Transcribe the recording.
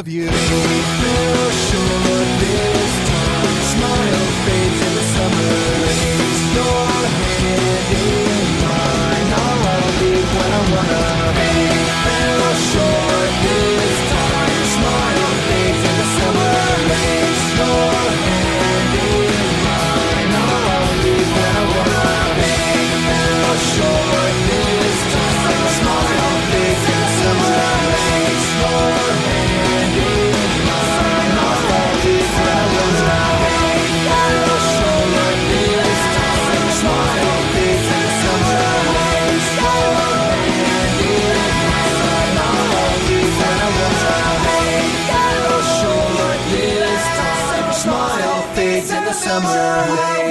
of you. Fell short this time. Smile fades in the summer. Place your hand in mine. I'll leave when I wanna. Fell short this time. Smile fades in the summer. Place your hand in mine. I'll leave when I wanna. Fell short this time. Smile fades in the summer. Place your hand in mine. I'll leave when I wanna. Fell short this time. Smile fades in the summer. Place your hand in mine. I'll leave when I wanna. Fell short this time. Smile fades in the summer.